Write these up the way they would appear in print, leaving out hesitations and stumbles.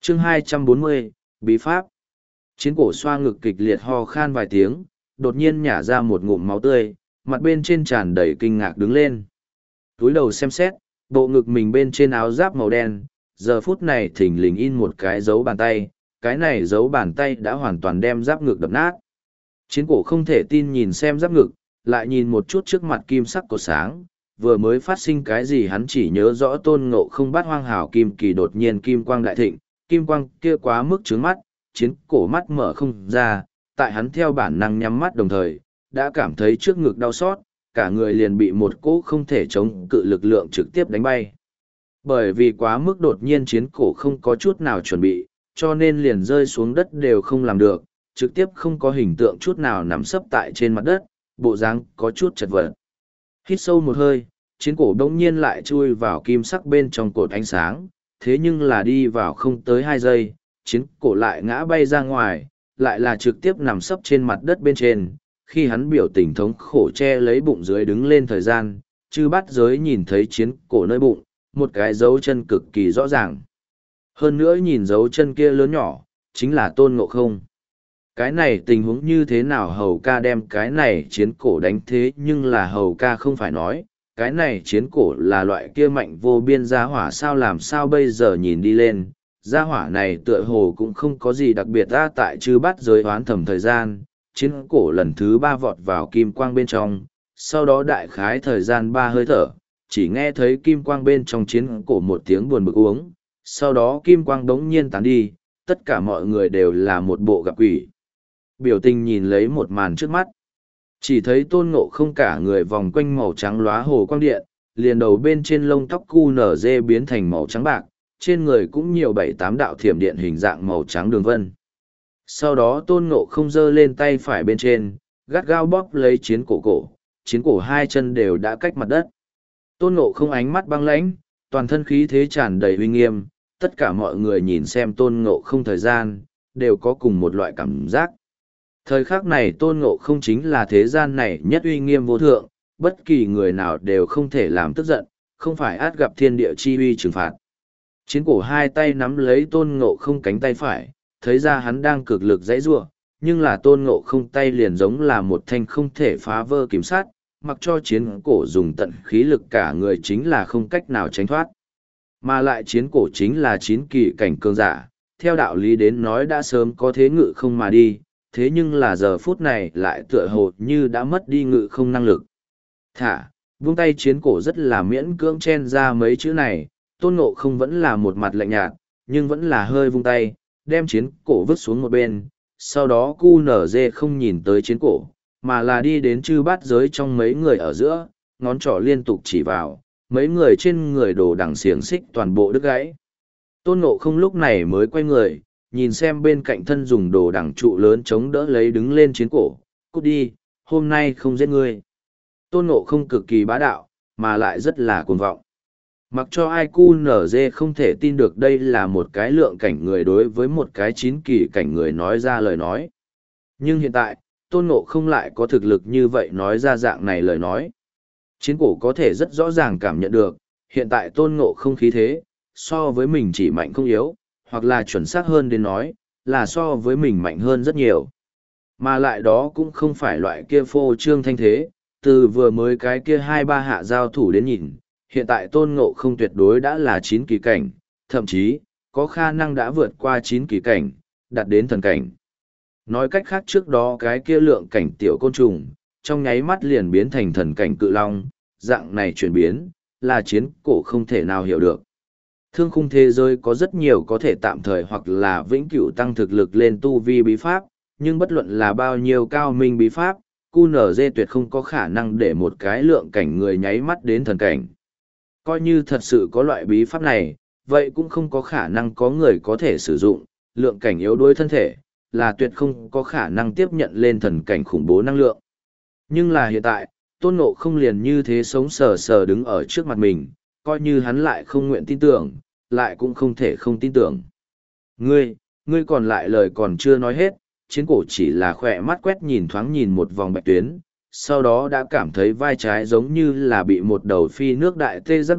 Chương 240, Bí Pháp. Chiến cổ xoa ngực kịch liệt ho khan vài tiếng, đột nhiên nhả ra một ngụm máu tươi, mặt bên trên tràn đầy kinh ngạc đứng lên. Túi đầu xem xét, bộ ngực mình bên trên áo giáp màu đen, giờ phút này thình lình in một cái dấu bàn tay, cái này dấu bàn tay đã hoàn toàn đem giáp ngực đập nát. Chiến cổ không thể tin nhìn xem giáp ngực, lại nhìn một chút trước mặt kim sắc cột sáng, vừa mới phát sinh cái gì hắn chỉ nhớ rõ Tôn Ngộ Không bắt Hoang Hảo Kim Kỳ đột nhiên kim quang đại thịnh, kim quang kia quá mức trướng mắt, chiến cổ mắt mở không ra, tại hắn theo bản năng nhắm mắt đồng thời, đã cảm thấy trước ngực đau xót, cả người liền bị một cỗ không thể chống cự lực lượng trực tiếp đánh bay. Bởi vì quá mức đột nhiên chiến cổ không có chút nào chuẩn bị, cho nên liền rơi xuống đất đều không làm được, trực tiếp không có hình tượng chút nào nằm sấp tại trên mặt đất, bộ dáng có chút chật vật. Hít sâu một hơi, chiến cổ đông nhiên lại chui vào kim sắc bên trong cột ánh sáng, thế nhưng là đi vào không tới 2 giây, chiến cổ lại ngã bay ra ngoài, lại là trực tiếp nằm sấp trên mặt đất bên trên. Khi hắn biểu tình thống khổ che lấy bụng dưới đứng lên thời gian, chư bát giới nhìn thấy chiến cổ nơi bụng, một cái dấu chân cực kỳ rõ ràng. Hơn nữa nhìn dấu chân kia lớn nhỏ, chính là Tôn Ngộ Không. Cái này tình huống như thế nào hầu ca đem cái này chiến cổ đánh thế, nhưng là hầu ca không phải nói, cái này chiến cổ là loại kia mạnh vô biên gia hỏa sao, làm sao bây giờ nhìn đi lên, gia hỏa này tựa hồ cũng không có gì đặc biệt ra. Tại chư bát giới hoán thầm thời gian, chiến cổ lần thứ 3 vọt vào kim quang bên trong, sau đó đại khái thời gian 3 hơi thở, chỉ nghe thấy kim quang bên trong chiến cổ một tiếng buồn bực uống, sau đó kim quang đống nhiên tán đi, tất cả mọi người đều là một bộ gặp quỷ. Biểu tình nhìn lấy một màn trước mắt, chỉ thấy Tôn Ngộ Không cả người vòng quanh màu trắng lóa hồ quang điện, liền đầu bên trên lông tóc cu nở dê biến thành màu trắng bạc, trên người cũng nhiều 7-8 đạo thiểm điện hình dạng màu trắng đường vân. Sau đó Tôn Ngộ Không giơ lên tay phải bên trên, gắt gao bóp lấy chiến cổ, chiến cổ 2 chân đều đã cách mặt đất. Tôn Ngộ Không ánh mắt băng lãnh, toàn thân khí thế tràn đầy uy nghiêm, tất cả mọi người nhìn xem Tôn Ngộ Không thời gian, đều có cùng một loại cảm giác. Thời khắc này Tôn Ngộ Không chính là thế gian này nhất uy nghiêm vô thượng, bất kỳ người nào đều không thể làm tức giận, không phải át gặp thiên địa chi uy trừng phạt. Chiến cổ 2 tay nắm lấy Tôn Ngộ Không cánh tay phải, thấy ra hắn đang cực lực giãy giụa, nhưng là Tôn Ngộ Không tay liền giống là một thanh không thể phá vỡ kiếm sắt, mặc cho chiến cổ dùng tận khí lực cả người chính là không cách nào tránh thoát. Mà lại chiến cổ chính là 9 kỳ cảnh cường giả, theo đạo lý đến nói đã sớm có thế ngự không mà đi, thế nhưng là giờ phút này lại tựa hồ như đã mất đi ngự không năng lực. Thả, vung tay chiến cổ rất là miễn cưỡng chen ra mấy chữ này, Tôn Ngộ Không vẫn là một mặt lạnh nhạt, nhưng vẫn là hơi vung tay, đem chiến cổ vứt xuống một bên, sau đó cu nở dê không nhìn tới chiến cổ, mà là đi đến chư bát giới trong mấy người ở giữa, ngón trỏ liên tục chỉ vào, mấy người trên người đồ đằng xiềng xích toàn bộ đứt gãy. Tôn Ngộ Không lúc này mới quay người, nhìn xem bên cạnh thân dùng đồ đằng trụ lớn chống đỡ lấy đứng lên chiến cổ, cút đi, hôm nay không giết ngươi. Tôn Ngộ Không cực kỳ bá đạo, mà lại rất là cuồng vọng. Mặc cho ai cu nở dê không thể tin được đây là một cái lượng cảnh người đối với một cái 9 kỳ cảnh người nói ra lời nói. Nhưng hiện tại, Tôn Ngộ Không lại có thực lực như vậy nói ra dạng này lời nói. Chiến cổ có thể rất rõ ràng cảm nhận được, hiện tại Tôn Ngộ Không khí thế, so với mình chỉ mạnh không yếu, hoặc là chuẩn xác hơn đến nói, là so với mình mạnh hơn rất nhiều. Mà lại đó cũng không phải loại kia phô trương thanh thế, từ vừa mới cái kia 2-3 hạ giao thủ đến nhìn, hiện tại Tôn Ngộ Không tuyệt đối đã là 9 kỳ cảnh, thậm chí, có khả năng đã vượt qua 9 kỳ cảnh, đạt đến thần cảnh. Nói cách khác trước đó cái kia lượng cảnh tiểu côn trùng, trong nháy mắt liền biến thành thần cảnh cự long, dạng này chuyển biến, là chiến cổ không thể nào hiểu được. Thương khung thế giới có rất nhiều có thể tạm thời hoặc là vĩnh cửu tăng thực lực lên tu vi bí pháp, nhưng bất luận là bao nhiêu cao minh bí pháp, QNZ tuyệt không có khả năng để một cái lượng cảnh người nháy mắt đến thần cảnh. Coi như thật sự có loại bí pháp này, vậy cũng không có khả năng có người có thể sử dụng, lượng cảnh yếu đuối thân thể, là tuyệt không có khả năng tiếp nhận lên thần cảnh khủng bố năng lượng. Nhưng là hiện tại, Tôn Ngộ Không liền như thế sống sờ sờ đứng ở trước mặt mình, coi như hắn lại không nguyện tin tưởng, lại cũng không thể không tin tưởng. Ngươi còn lại lời còn chưa nói hết, chiến cổ chỉ là khỏe mắt quét nhìn thoáng nhìn một vòng bạch tuyến, sau đó đã cảm thấy vai trái giống như là bị một đầu phi nước đại tê giác đụng,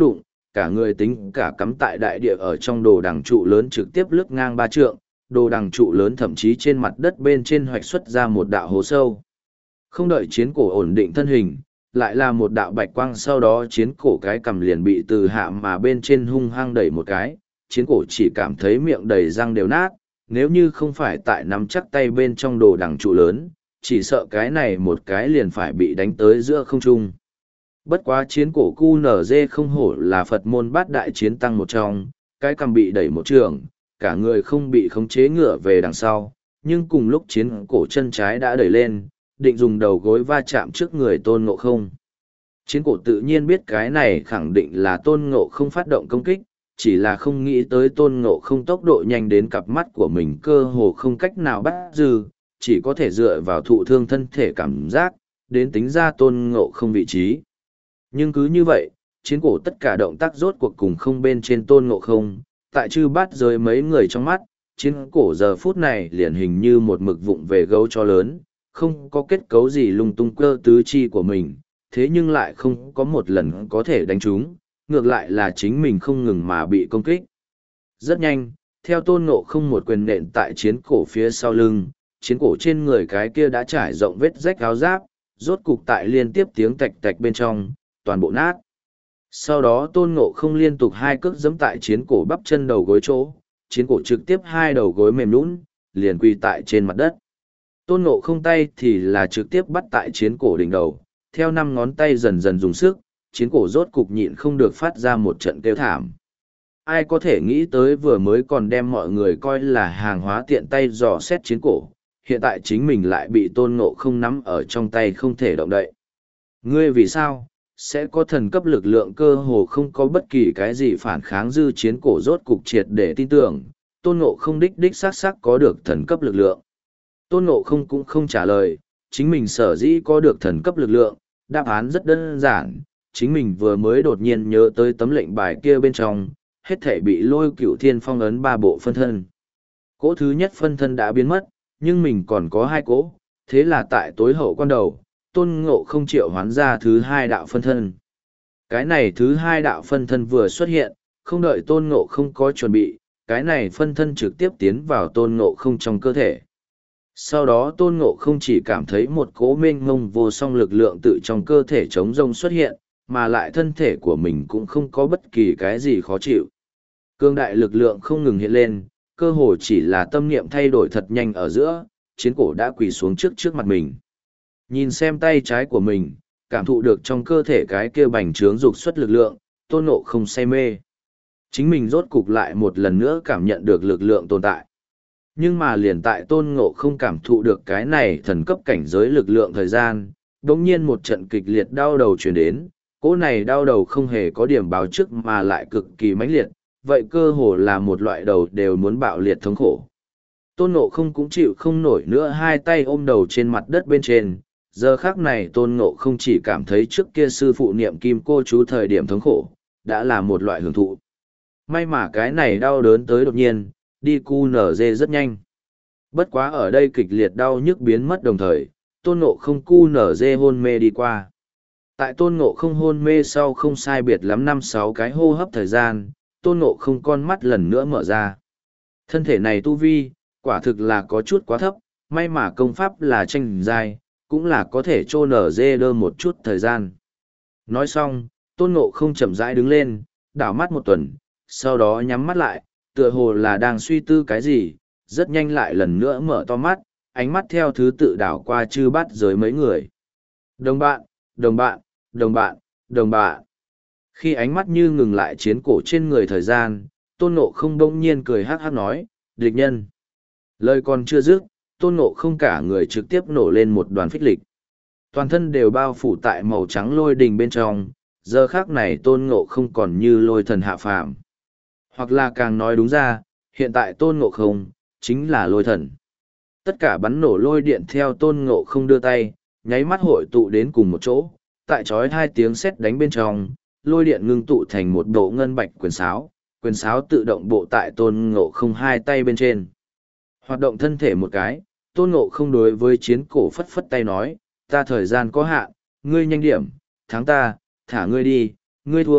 cả người tính cả cắm tại đại địa ở trong đồ đằng trụ lớn trực tiếp lướt ngang 3 trượng, đồ đằng trụ lớn thậm chí trên mặt đất bên trên hoạch xuất ra một đạo hố sâu. Không đợi chiến cổ ổn định thân hình, lại là một đạo bạch quang, sau đó chiến cổ cái cầm liền bị từ hạ mà bên trên hung hăng đẩy một cái, chiến cổ chỉ cảm thấy miệng đầy răng đều nát, nếu như không phải tại nắm chắc tay bên trong đồ đằng trụ lớn, chỉ sợ cái này một cái liền phải bị đánh tới giữa không trung. Bất quá chiến cổ QNZ không hổ là Phật môn bát đại chiến tăng một trong, cái cầm bị đẩy một trường, cả người không bị khống chế ngửa về đằng sau, nhưng cùng lúc chiến cổ chân trái đã đẩy lên, định dùng đầu gối va chạm trước người Tôn Ngộ Không. Chiến cổ tự nhiên biết cái này khẳng định là Tôn Ngộ Không phát động công kích, chỉ là không nghĩ tới Tôn Ngộ Không tốc độ nhanh đến cặp mắt của mình cơ hồ không cách nào bắt giữ, chỉ có thể dựa vào thụ thương thân thể cảm giác, đến tính ra Tôn Ngộ Không vị trí. Nhưng cứ như vậy, chiến cổ tất cả động tác rốt cuộc cùng không bên trên Tôn Ngộ Không, tại chư bát giới mấy người trong mắt, chiến cổ giờ phút này liền hình như một mực vụng về gấu chó lớn, không có kết cấu gì lung tung cơ tứ chi của mình, thế nhưng lại không có một lần có thể đánh trúng, ngược lại là chính mình không ngừng mà bị công kích. Rất nhanh, theo Tôn Ngộ Không một quyền nện tại chiến cổ phía sau lưng, chiến cổ trên người cái kia đã trải rộng vết rách áo giáp, rốt cục tại liên tiếp tiếng tạch tạch bên trong, toàn bộ nát. Sau đó Tôn Ngộ Không liên tục 2 cước giẫm tại chiến cổ bắp chân đầu gối chỗ, chiến cổ trực tiếp 2 đầu gối mềm nhũn, liền quỳ tại trên mặt đất. Tôn Ngộ Không tay thì là trực tiếp bắt tại chiến cổ đỉnh đầu, theo 5 ngón tay dần dần dùng sức, chiến cổ rốt cục nhịn không được phát ra một trận kêu thảm. Ai có thể nghĩ tới vừa mới còn đem mọi người coi là hàng hóa tiện tay dò xét chiến cổ, hiện tại chính mình lại bị Tôn Ngộ Không nắm ở trong tay không thể động đậy. Ngươi vì sao sẽ có thần cấp lực lượng, cơ hồ không có bất kỳ cái gì phản kháng, dư chiến cổ rốt cục triệt để tin tưởng, Tôn Ngộ Không đích xác có được thần cấp lực lượng. Tôn Ngộ Không cũng không trả lời, chính mình sở dĩ có được thần cấp lực lượng, đáp án rất đơn giản, chính mình vừa mới đột nhiên nhớ tới tấm lệnh bài kia bên trong, hết thể bị Lôi Cửu Thiên phong ấn 3 bộ phân thân. Cỗ thứ nhất phân thân đã biến mất, nhưng mình còn có 2 cỗ, thế là tại tối hậu quan đầu, Tôn Ngộ Không triệu hoán ra thứ 2 đạo phân thân. Cái này thứ 2 đạo phân thân vừa xuất hiện, không đợi Tôn Ngộ Không có chuẩn bị, cái này phân thân trực tiếp tiến vào Tôn Ngộ Không trong cơ thể. Sau đó Tôn Ngộ Không chỉ cảm thấy một cỗ mênh mông vô song lực lượng tự trong cơ thể trống rông xuất hiện, mà lại thân thể của mình cũng không có bất kỳ cái gì khó chịu. Cương đại lực lượng không ngừng hiện lên, cơ hồ chỉ là tâm niệm thay đổi thật nhanh ở giữa, chiến cổ đã quỳ xuống trước mặt mình. Nhìn xem tay trái của mình, cảm thụ được trong cơ thể cái kia bành trướng dục xuất lực lượng, Tôn Ngộ Không say mê. Chính mình rốt cục lại một lần nữa cảm nhận được lực lượng tồn tại. Nhưng mà liền tại Tôn Ngộ Không cảm thụ được cái này thần cấp cảnh giới lực lượng thời gian, đống nhiên một trận kịch liệt đau đầu truyền đến, cỗ này đau đầu không hề có điểm báo trước mà lại cực kỳ mãnh liệt, vậy cơ hồ là một loại đầu đều muốn bạo liệt thống khổ. Tôn Ngộ Không cũng chịu không nổi nữa, 2 tay ôm đầu trên mặt đất bên trên, giờ khác này Tôn Ngộ Không chỉ cảm thấy trước kia sư phụ niệm kim cô chú thời điểm thống khổ, đã là một loại hưởng thụ. May mà cái này đau đớn tới đột nhiên, đi QNZ rất nhanh. Bất quá ở đây kịch liệt đau nhức biến mất đồng thời, Tôn Ngộ Không QNZ hôn mê đi qua. Tại Tôn Ngộ Không hôn mê sau không sai biệt lắm 5-6 cái hô hấp thời gian, Tôn Ngộ Không con mắt lần nữa mở ra. Thân thể này tu vi, quả thực là có chút quá thấp, may mà công pháp là tranh giai, cũng là có thể trô nở dê đơ một chút thời gian. Nói xong, Tôn Ngộ Không chậm rãi đứng lên, đảo mắt một tuần, sau đó nhắm mắt lại, tựa hồ là đang suy tư cái gì, rất nhanh lại lần nữa mở to mắt, ánh mắt theo thứ tự đảo qua chư bát giới mấy người. Đồng bạn, đồng bạn, đồng bạn, đồng bạn. Khi ánh mắt như ngừng lại chiến cổ trên người thời gian, Tôn Ngộ Không bỗng nhiên cười hát hát nói, địch nhân. Lời còn chưa dứt, Tôn Ngộ Không cả người trực tiếp nổ lên một đoàn phích lịch. Toàn thân đều bao phủ tại màu trắng lôi đình bên trong, giờ khác này Tôn Ngộ Không còn như lôi thần hạ phàm. Hoặc là càng nói đúng ra, hiện tại Tôn Ngộ Không chính là lôi thần. Tất cả bắn nổ lôi điện theo Tôn Ngộ Không đưa tay, nháy mắt hội tụ đến cùng một chỗ, tại chói 2 tiếng sét đánh bên trong, lôi điện ngưng tụ thành một bộ ngân bạch quyền sáo tự động bộ tại Tôn Ngộ Không 2 tay bên trên. Hoạt động thân thể một cái, Tôn Ngộ Không đối với chiến cổ phất phất tay nói, ta thời gian có hạn, ngươi nhanh điểm, thắng ta, thả ngươi đi, ngươi thua,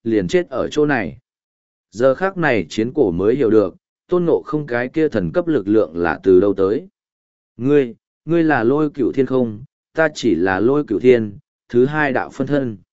liền chết ở chỗ này. Giờ khác này chiến cổ mới hiểu được, tôn ngộ không cái kia thần cấp lực lượng là từ đâu tới. Ngươi là lôi cửu thiên không, ta chỉ là lôi cửu thiên, thứ hai đạo phân thân.